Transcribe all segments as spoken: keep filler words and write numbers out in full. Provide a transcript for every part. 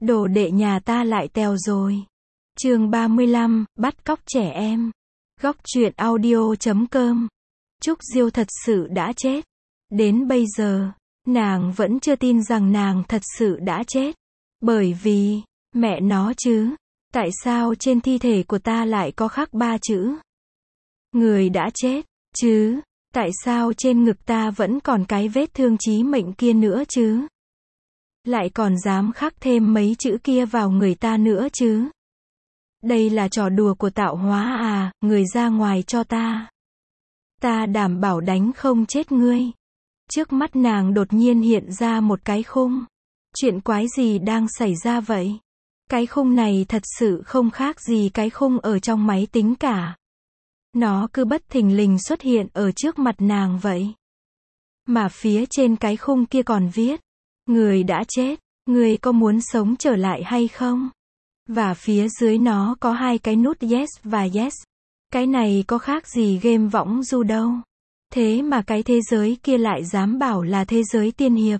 Đồ đệ nhà ta lại tèo rồi. Chương ba mươi lăm, bắt cóc trẻ em. Góc truyện audio chấm com. Trúc Diêu thật sự đã chết. Đến bây giờ, nàng vẫn chưa tin rằng nàng thật sự đã chết. Bởi vì, mẹ nó chứ, tại sao trên thi thể của ta lại có khắc ba chữ? Người đã chết, chứ, tại sao trên ngực ta vẫn còn cái vết thương chí mệnh kia nữa chứ? Lại còn dám khắc thêm mấy chữ kia vào người ta nữa chứ? Đây là trò đùa của tạo hóa à, người ra ngoài cho ta. Ta đảm bảo đánh không chết ngươi. Trước mắt nàng đột nhiên hiện ra một cái khung. Chuyện quái gì đang xảy ra vậy? Cái khung này thật sự không khác gì cái khung ở trong máy tính cả. Nó cứ bất thình lình xuất hiện ở trước mặt nàng vậy. Mà phía trên cái khung kia còn viết, người đã chết, người có muốn sống trở lại hay không? Và phía dưới nó có hai cái nút yes và yes. Cái này có khác gì game võng du đâu. Thế mà cái thế giới kia lại dám bảo là thế giới tiên hiệp.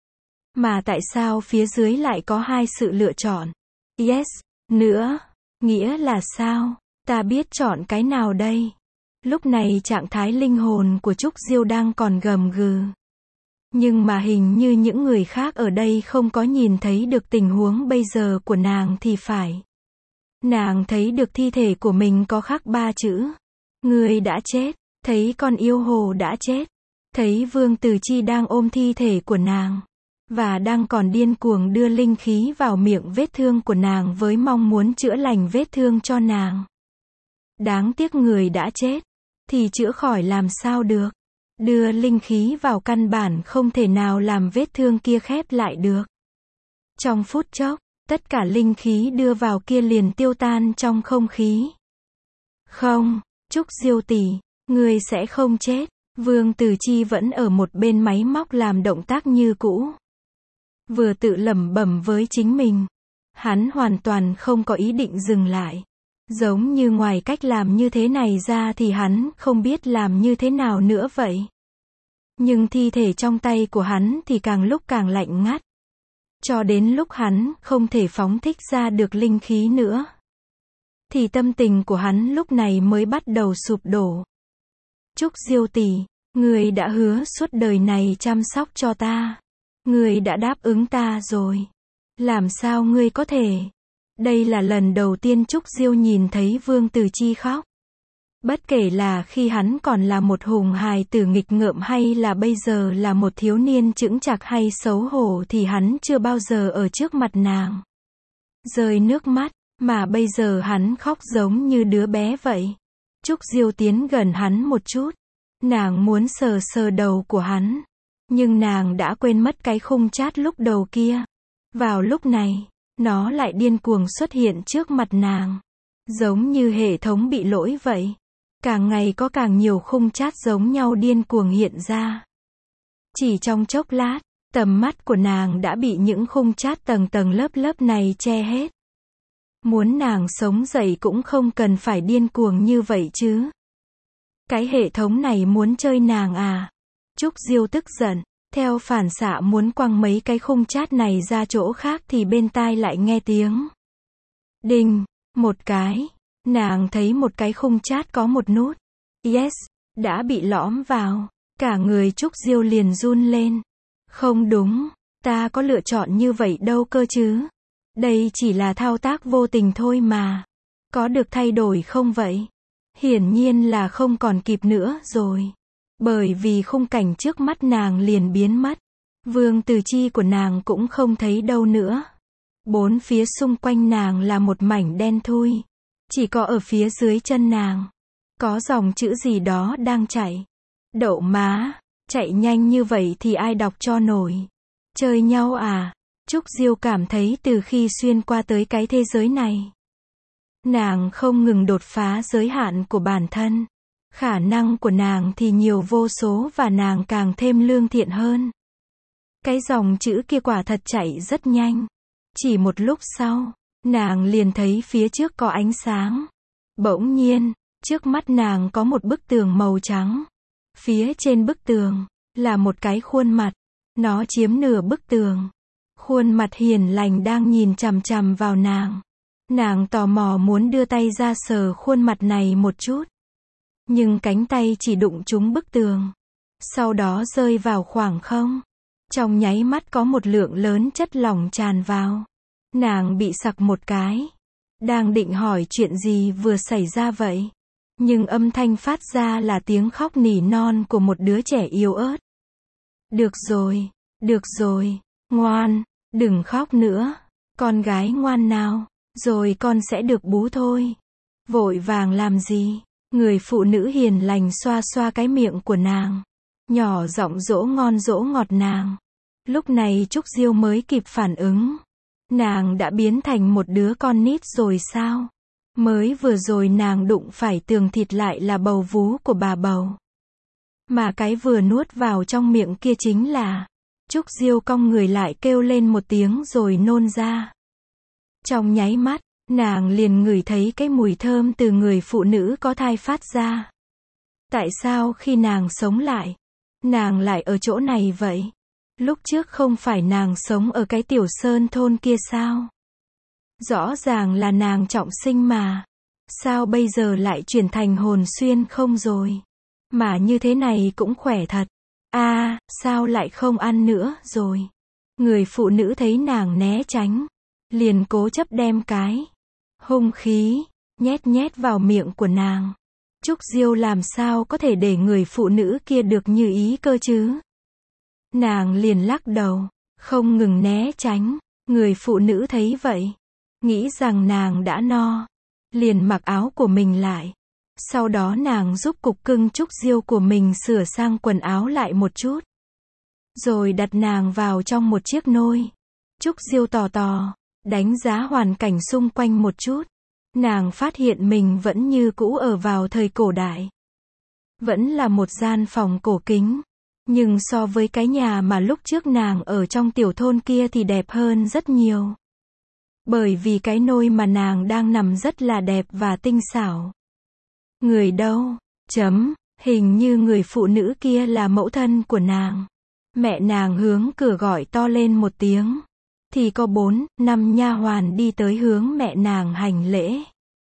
Mà tại sao phía dưới lại có hai sự lựa chọn? Yes, nữa. Nghĩa là sao? Ta biết chọn cái nào đây? Lúc này trạng thái linh hồn của Trúc Diêu đang còn gầm gừ. Nhưng mà hình như những người khác ở đây không có nhìn thấy được tình huống bây giờ của nàng thì phải. Nàng thấy được thi thể của mình có khắc ba chữ. Người đã chết. Thấy con yêu hồ đã chết. Thấy Vương Từ Chi đang ôm thi thể của nàng. Và đang còn điên cuồng đưa linh khí vào miệng vết thương của nàng với mong muốn chữa lành vết thương cho nàng. Đáng tiếc người đã chết. Thì chữa khỏi làm sao được. Đưa linh khí vào căn bản không thể nào làm vết thương kia khép lại được. Trong phút chốc, tất cả linh khí đưa vào kia liền tiêu tan trong không khí. Không, Trúc Diêu tỷ, người sẽ không chết. Vương Từ Chi vẫn ở một bên máy móc làm động tác như cũ. Vừa tự lẩm bẩm với chính mình. Hắn hoàn toàn không có ý định dừng lại. Giống như ngoài cách làm như thế này ra thì hắn không biết làm như thế nào nữa vậy. Nhưng thi thể trong tay của hắn thì càng lúc càng lạnh ngắt. Cho đến lúc hắn không thể phóng thích ra được linh khí nữa. Thì tâm tình của hắn lúc này mới bắt đầu sụp đổ. Trúc Diêu tỷ, người đã hứa suốt đời này chăm sóc cho ta. Người đã đáp ứng ta rồi. Làm sao ngươi có thể? Đây là lần đầu tiên Trúc Diêu nhìn thấy Vương Từ Chi khóc. Bất kể là khi hắn còn là một hùng hài tử nghịch ngợm hay là bây giờ là một thiếu niên chững chạc hay xấu hổ thì hắn chưa bao giờ ở trước mặt nàng rơi nước mắt, mà bây giờ hắn khóc giống như đứa bé vậy. Trúc Diêu tiến gần hắn một chút. Nàng muốn sờ sờ đầu của hắn. Nhưng nàng đã quên mất cái khung chat lúc đầu kia. Vào lúc này, nó lại điên cuồng xuất hiện trước mặt nàng. Giống như hệ thống bị lỗi vậy. Càng ngày có càng nhiều khung chat giống nhau điên cuồng hiện ra. Chỉ trong chốc lát, tầm mắt của nàng đã bị những khung chat tầng tầng lớp lớp này che hết. Muốn nàng sống dậy cũng không cần phải điên cuồng như vậy chứ. Cái hệ thống này muốn chơi nàng à? Trúc Diêu tức giận, theo phản xạ muốn quăng mấy cái khung chat này ra chỗ khác thì bên tai lại nghe tiếng. Đinh, một cái. Nàng thấy một cái khung chat có một nút. Yes, đã bị lõm vào. Cả người Trúc Diêu liền run lên. Không đúng, ta có lựa chọn như vậy đâu cơ chứ. Đây chỉ là thao tác vô tình thôi mà. Có được thay đổi không vậy? Hiển nhiên là không còn kịp nữa rồi. Bởi vì khung cảnh trước mắt nàng liền biến mất. Vương Từ Chi của nàng cũng không thấy đâu nữa. Bốn phía xung quanh nàng là một mảnh đen thui. Chỉ có ở phía dưới chân nàng. Có dòng chữ gì đó đang chạy. Đậu má, chạy nhanh như vậy thì ai đọc cho nổi. Chơi nhau à? Trúc Diêu cảm thấy từ khi xuyên qua tới cái thế giới này. Nàng không ngừng đột phá giới hạn của bản thân. Khả năng của nàng thì nhiều vô số và nàng càng thêm lương thiện hơn. Cái dòng chữ kia quả thật chạy rất nhanh. Chỉ một lúc sau, nàng liền thấy phía trước có ánh sáng. Bỗng nhiên, trước mắt nàng có một bức tường màu trắng. Phía trên bức tường, là một cái khuôn mặt. Nó chiếm nửa bức tường. Khuôn mặt hiền lành đang nhìn chằm chằm vào nàng. Nàng tò mò muốn đưa tay ra sờ khuôn mặt này một chút. Nhưng cánh tay chỉ đụng trúng bức tường. Sau đó rơi vào khoảng không. Trong nháy mắt có một lượng lớn chất lỏng tràn vào. Nàng bị sặc một cái. Đang định hỏi chuyện gì vừa xảy ra vậy. Nhưng âm thanh phát ra là tiếng khóc nỉ non của một đứa trẻ yếu ớt. Được rồi, được rồi, ngoan, đừng khóc nữa. Con gái ngoan nào, rồi con sẽ được bú thôi. Vội vàng làm gì? Người phụ nữ hiền lành xoa xoa cái miệng của nàng. Nhỏ giọng dỗ ngon dỗ ngọt nàng. Lúc này Trúc Diêu mới kịp phản ứng. Nàng đã biến thành một đứa con nít rồi sao? Mới vừa rồi nàng đụng phải tường thịt lại là bầu vú của bà bầu. Mà cái vừa nuốt vào trong miệng kia chính là... Trúc Diêu cong người lại kêu lên một tiếng rồi nôn ra. Trong nháy mắt, nàng liền ngửi thấy cái mùi thơm từ người phụ nữ có thai phát ra. Tại sao khi nàng sống lại, nàng lại ở chỗ này vậy? Lúc trước không phải nàng sống ở cái tiểu sơn thôn kia sao? Rõ ràng là nàng trọng sinh mà. Sao bây giờ lại chuyển thành hồn xuyên không rồi? Mà như thế này cũng khỏe thật. A, à, sao lại không ăn nữa rồi? Người phụ nữ thấy nàng né tránh, liền cố chấp đem cái hung khí nhét nhét vào miệng của nàng. Trúc Diêu làm sao có thể để người phụ nữ kia được như ý cơ chứ? Nàng liền lắc đầu, không ngừng né tránh. Người phụ nữ thấy vậy, nghĩ rằng nàng đã no, liền mặc áo của mình lại. Sau đó nàng giúp cục cưng Trúc Diêu của mình sửa sang quần áo lại một chút. Rồi đặt nàng vào trong một chiếc nôi. Trúc Diêu tò tò, đánh giá hoàn cảnh xung quanh một chút. Nàng phát hiện mình vẫn như cũ ở vào thời cổ đại. Vẫn là một gian phòng cổ kính. Nhưng so với cái nhà mà lúc trước nàng ở trong tiểu thôn kia thì đẹp hơn rất nhiều. Bởi vì cái nôi mà nàng đang nằm rất là đẹp và tinh xảo. Người đâu? Chấm, hình như người phụ nữ kia là mẫu thân của nàng. Mẹ nàng hướng cửa gọi to lên một tiếng. Thì có bốn, năm nha hoàn đi tới hướng mẹ nàng hành lễ.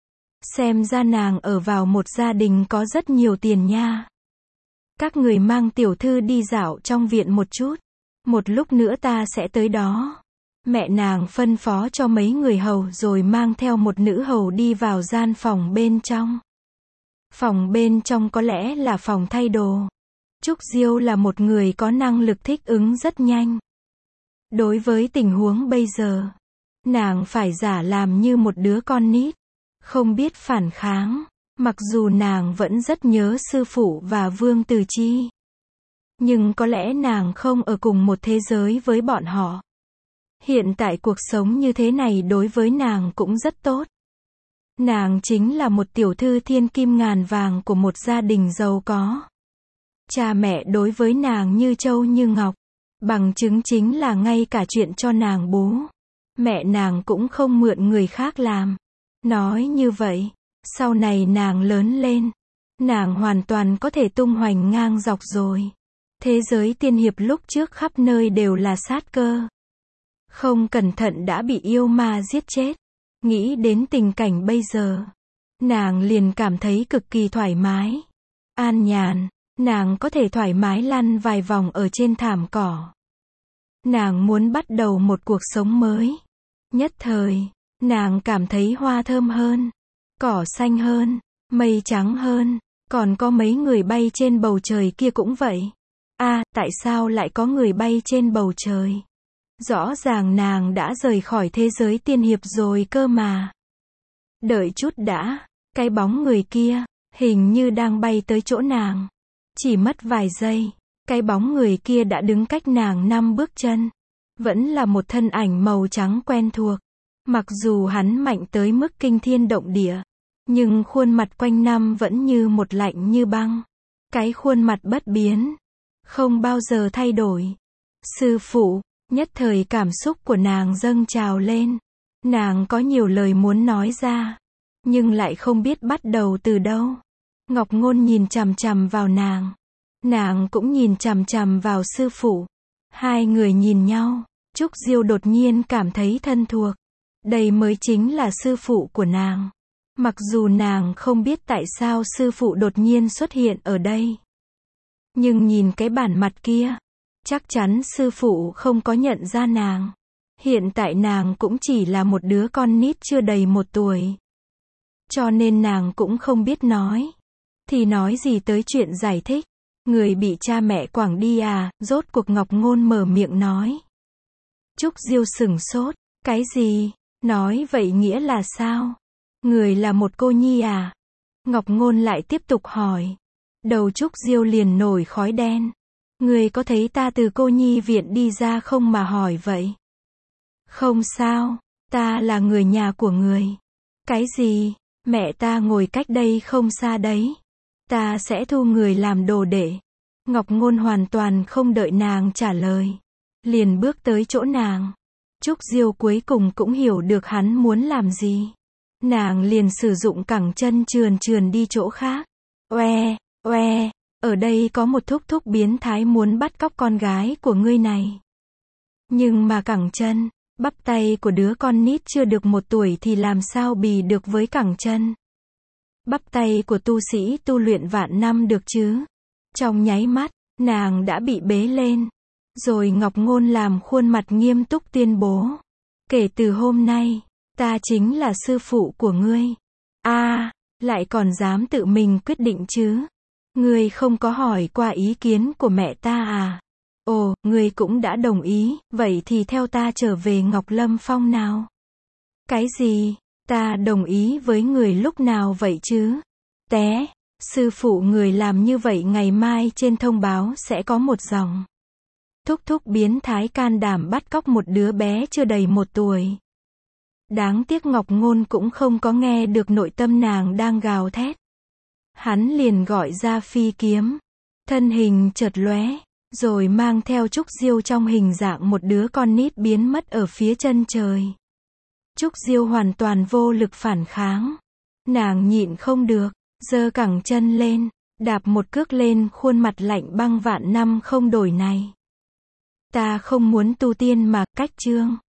Xem ra nàng ở vào một gia đình có rất nhiều tiền nha. Các người mang tiểu thư đi dạo trong viện một chút. Một lúc nữa ta sẽ tới đó. Mẹ nàng phân phó cho mấy người hầu rồi mang theo một nữ hầu đi vào gian phòng bên trong. Phòng bên trong có lẽ là phòng thay đồ. Trúc Diêu là một người có năng lực thích ứng rất nhanh. Đối với tình huống bây giờ, nàng phải giả làm như một đứa con nít, không biết phản kháng, mặc dù nàng vẫn rất nhớ sư phụ và Vương Từ Chi. Nhưng có lẽ nàng không ở cùng một thế giới với bọn họ. Hiện tại cuộc sống như thế này đối với nàng cũng rất tốt. Nàng chính là một tiểu thư thiên kim ngàn vàng của một gia đình giàu có. Cha mẹ đối với nàng như châu như ngọc. Bằng chứng chính là ngay cả chuyện cho nàng bú, mẹ nàng cũng không mượn người khác làm. Nói như vậy, sau này nàng lớn lên, nàng hoàn toàn có thể tung hoành ngang dọc rồi. Thế giới tiên hiệp lúc trước khắp nơi đều là sát cơ. Không cẩn thận đã bị yêu ma giết chết. Nghĩ đến tình cảnh bây giờ, nàng liền cảm thấy cực kỳ thoải mái, an nhàn. Nàng có thể thoải mái lăn vài vòng ở trên thảm cỏ. Nàng muốn bắt đầu một cuộc sống mới. Nhất thời, nàng cảm thấy hoa thơm hơn, cỏ xanh hơn, mây trắng hơn, còn có mấy người bay trên bầu trời kia cũng vậy. A, à, tại sao lại có người bay trên bầu trời? Rõ ràng nàng đã rời khỏi thế giới tiên hiệp rồi cơ mà. Đợi chút đã, cái bóng người kia, hình như đang bay tới chỗ nàng. Chỉ mất vài giây, cái bóng người kia đã đứng cách nàng năm bước chân. Vẫn là một thân ảnh màu trắng quen thuộc. Mặc dù hắn mạnh tới mức kinh thiên động địa, nhưng khuôn mặt quanh năm vẫn như một lạnh như băng. Cái khuôn mặt bất biến, không bao giờ thay đổi. Sư phụ, nhất thời cảm xúc của nàng dâng trào lên. Nàng có nhiều lời muốn nói ra, nhưng lại không biết bắt đầu từ đâu. Ngọc Ngôn nhìn chằm chằm vào nàng. Nàng cũng nhìn chằm chằm vào sư phụ. Hai người nhìn nhau, Trúc Diêu đột nhiên cảm thấy thân thuộc. Đây mới chính là sư phụ của nàng. Mặc dù nàng không biết tại sao sư phụ đột nhiên xuất hiện ở đây. Nhưng nhìn cái bản mặt kia, chắc chắn sư phụ không có nhận ra nàng. Hiện tại nàng cũng chỉ là một đứa con nít chưa đầy một tuổi. Cho nên nàng cũng không biết nói. Thì nói gì tới chuyện giải thích. Người bị cha mẹ quẳng đi à, rốt cuộc Ngọc Ngôn mở miệng nói. Trúc Diêu sửng sốt. Cái gì? Nói vậy nghĩa là sao? Người là một cô nhi à? Ngọc Ngôn lại tiếp tục hỏi. Đầu Trúc Diêu liền nổi khói đen. Người có thấy ta từ cô nhi viện đi ra không mà hỏi vậy? Không sao, ta là người nhà của người. Cái gì? Mẹ ta ngồi cách đây không xa đấy. Ta sẽ thu người làm đồ đệ. Ngọc Ngôn hoàn toàn không đợi nàng trả lời. Liền bước tới chỗ nàng. Trúc Diêu cuối cùng cũng hiểu được hắn muốn làm gì. Nàng liền sử dụng cẳng chân trườn trườn đi chỗ khác. Oe, oe, ở đây có một thúc thúc biến thái muốn bắt cóc con gái của ngươi này. Nhưng mà cẳng chân, bắp tay của đứa con nít chưa được một tuổi thì làm sao bì được với cẳng chân. Bắp tay của tu sĩ tu luyện vạn năm được chứ. Trong nháy mắt, nàng đã bị bế lên. Rồi Ngọc Ngôn làm khuôn mặt nghiêm túc tuyên bố. Kể từ hôm nay, ta chính là sư phụ của ngươi. A, à, lại còn dám tự mình quyết định chứ. Ngươi không có hỏi qua ý kiến của mẹ ta à? Ồ, ngươi cũng đã đồng ý, vậy thì theo ta trở về Ngọc Lâm Phong nào. Cái gì? Ta đồng ý với người lúc nào vậy chứ? Té, sư phụ người làm như vậy ngày mai trên thông báo sẽ có một dòng. Thúc thúc biến thái can đảm bắt cóc một đứa bé chưa đầy một tuổi. Đáng tiếc Ngọc Ngôn cũng không có nghe được nội tâm nàng đang gào thét. Hắn liền gọi ra phi kiếm. Thân hình chợt lóe, rồi mang theo Trúc Diêu trong hình dạng một đứa con nít biến mất ở phía chân trời. Trúc Diêu hoàn toàn vô lực phản kháng. Nàng nhịn không được, giơ cẳng chân lên, đạp một cước lên khuôn mặt lạnh băng vạn năm không đổi này. Ta không muốn tu tiên mà cách chương.